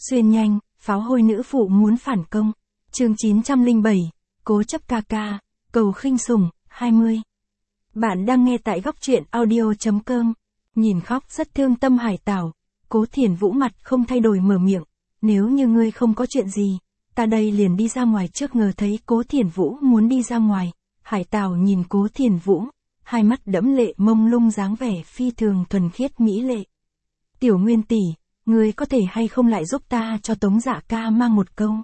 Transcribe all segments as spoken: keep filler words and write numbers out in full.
Xuyên nhanh, pháo hôi nữ phụ muốn phản công. Chương chín trăm lẻ bảy, cố chấp ca ca, cầu khinh sủng, hai mươi. Bạn đang nghe tại góc truyện audio chấm com. Nhìn khóc rất thương tâm Hải Tảo, Cố Thiển Vũ mặt không thay đổi mở miệng, nếu như ngươi không có chuyện gì, ta đây liền đi ra ngoài trước. Ngờ thấy Cố Thiển Vũ muốn đi ra ngoài, Hải Tảo nhìn Cố Thiển Vũ, hai mắt đẫm lệ mông lung dáng vẻ phi thường thuần khiết mỹ lệ. Tiểu Nguyên tỷ, ngươi có thể hay không lại giúp ta cho Tống Dạ ca mang một câu.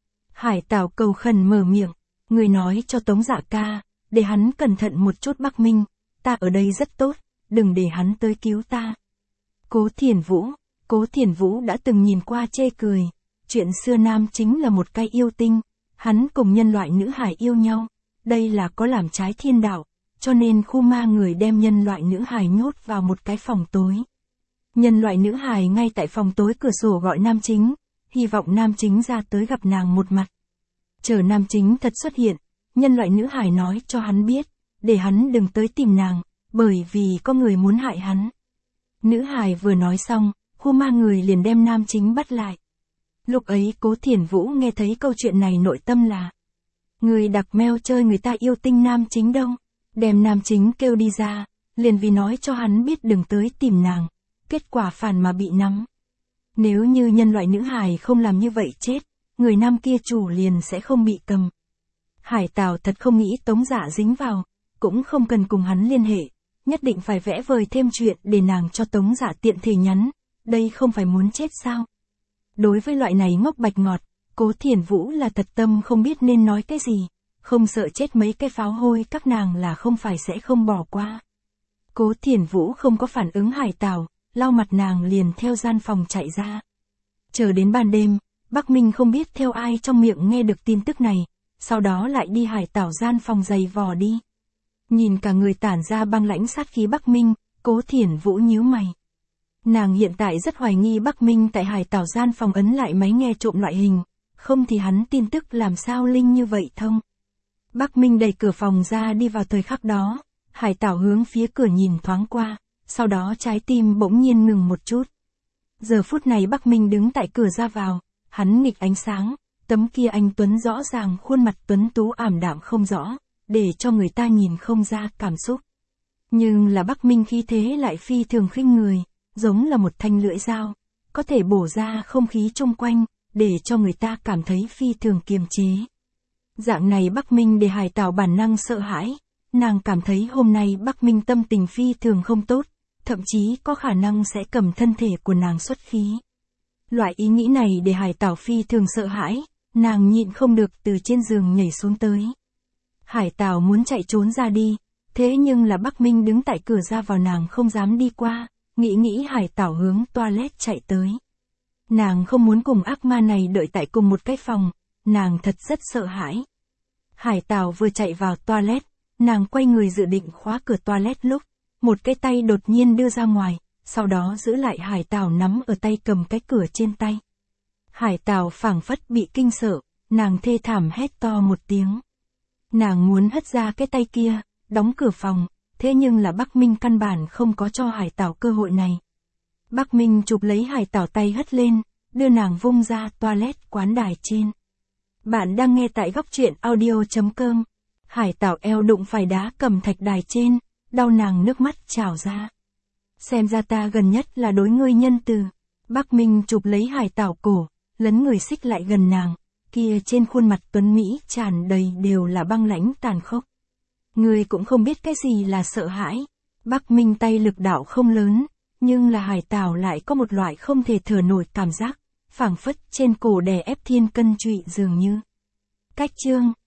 Hải Tảo cầu khẩn mở miệng, ngươi nói cho Tống Dạ ca, để hắn cẩn thận một chút. Bắc Minh, ta ở đây rất tốt, đừng để hắn tới cứu ta. Cố Thiển Vũ, Cố Thiển Vũ đã từng nhìn qua chê cười, chuyện xưa nam chính là một cái yêu tinh, hắn cùng nhân loại nữ hải yêu nhau, đây là có làm trái thiên đạo, cho nên khu ma người đem nhân loại nữ hải nhốt vào một cái phòng tối. Nhân loại nữ hài ngay tại phòng tối cửa sổ gọi nam chính, hy vọng nam chính ra tới gặp nàng một mặt. Chờ nam chính thật xuất hiện, nhân loại nữ hài nói cho hắn biết, để hắn đừng tới tìm nàng, bởi vì có người muốn hại hắn. Nữ hài vừa nói xong, khu ma người liền đem nam chính bắt lại. Lúc ấy Cố Thiển Vũ nghe thấy câu chuyện này nội tâm là, người đặc meo chơi người ta yêu tinh nam chính đâu, đem nam chính kêu đi ra, liền vì nói cho hắn biết đừng tới tìm nàng. Kết quả phản mà bị nắm. Nếu như nhân loại nữ hài không làm như vậy chết, người nam kia chủ liền sẽ không bị cầm. Hải Tảo thật không nghĩ Tống Dạ dính vào, cũng không cần cùng hắn liên hệ, nhất định phải vẽ vời thêm chuyện để nàng cho Tống Dạ tiện thể nhắn, đây không phải muốn chết sao? Đối với loại này ngốc bạch ngọt, Cố Thiển Vũ là thật tâm không biết nên nói cái gì, không sợ chết mấy cái pháo hôi các nàng là không phải sẽ không bỏ qua. Cố Thiển Vũ không có phản ứng Hải Tảo, lau mặt nàng liền theo gian phòng chạy ra. Chờ đến ban đêm, Bắc Minh không biết theo ai trong miệng nghe được tin tức này, sau đó lại đi Hải Tảo gian phòng giày vò đi. Nhìn cả người tản ra băng lãnh sát khí Bắc Minh, Cố Thiển Vũ nhíu mày. Nàng hiện tại rất hoài nghi Bắc Minh tại Hải Tảo gian phòng ấn lại máy nghe trộm loại hình, không thì hắn tin tức làm sao linh như vậy thông. Bắc Minh đẩy cửa phòng ra đi vào thời khắc đó, Hải Tảo hướng phía cửa nhìn thoáng qua. Sau đó trái tim bỗng nhiên ngừng một chút. Giờ phút này Bắc Minh đứng tại cửa ra vào, hắn nghịch ánh sáng, tấm kia anh tuấn rõ ràng khuôn mặt tuấn tú ảm đạm không rõ, để cho người ta nhìn không ra cảm xúc. Nhưng là Bắc Minh khí thế lại phi thường khinh người, giống là một thanh lưỡi dao, có thể bổ ra không khí chung quanh, để cho người ta cảm thấy phi thường kiềm chế. Dạng này Bắc Minh để Hải Tảo bản năng sợ hãi, nàng cảm thấy hôm nay Bắc Minh tâm tình phi thường không tốt. Thậm chí có khả năng sẽ cầm thân thể của nàng xuất khí. Loại ý nghĩ này để Hải Tảo phi thường sợ hãi, nàng nhịn không được từ trên giường nhảy xuống tới. Hải Tảo muốn chạy trốn ra đi, thế nhưng là Bắc Minh đứng tại cửa ra vào nàng không dám đi qua, nghĩ nghĩ Hải Tảo hướng toilet chạy tới. Nàng không muốn cùng ác ma này đợi tại cùng một cái phòng, nàng thật rất sợ hãi. Hải Tảo vừa chạy vào toilet, nàng quay người dự định khóa cửa toilet lúc, một cái tay đột nhiên đưa ra ngoài, sau đó giữ lại Hải Tảo nắm ở tay cầm cái cửa trên tay. Hải Tảo phảng phất bị kinh sợ, nàng thê thảm hét to một tiếng. Nàng muốn hất ra cái tay kia, đóng cửa phòng, thế nhưng là Bắc Minh căn bản không có cho Hải Tảo cơ hội này. Bắc Minh chụp lấy Hải Tảo tay hất lên, đưa nàng vung ra toilet quán đài trên. Bạn đang nghe tại góc truyện audio chấm com. Hải Tảo eo đụng phải đá cẩm thạch đài trên. Đau nàng nước mắt trào ra. Xem ra ta gần nhất là đối ngươi nhân từ. Bắc Minh chụp lấy Hải Tảo cổ, lấn người xích lại gần nàng, kia trên khuôn mặt tuấn Mỹ tràn đầy đều là băng lãnh tàn khốc. Ngươi cũng không biết cái gì là sợ hãi. Bắc Minh tay lực đạo không lớn, nhưng là Hải Tảo lại có một loại không thể thở nổi cảm giác, phảng phất trên cổ đè ép thiên cân trụy dường như. Cách chương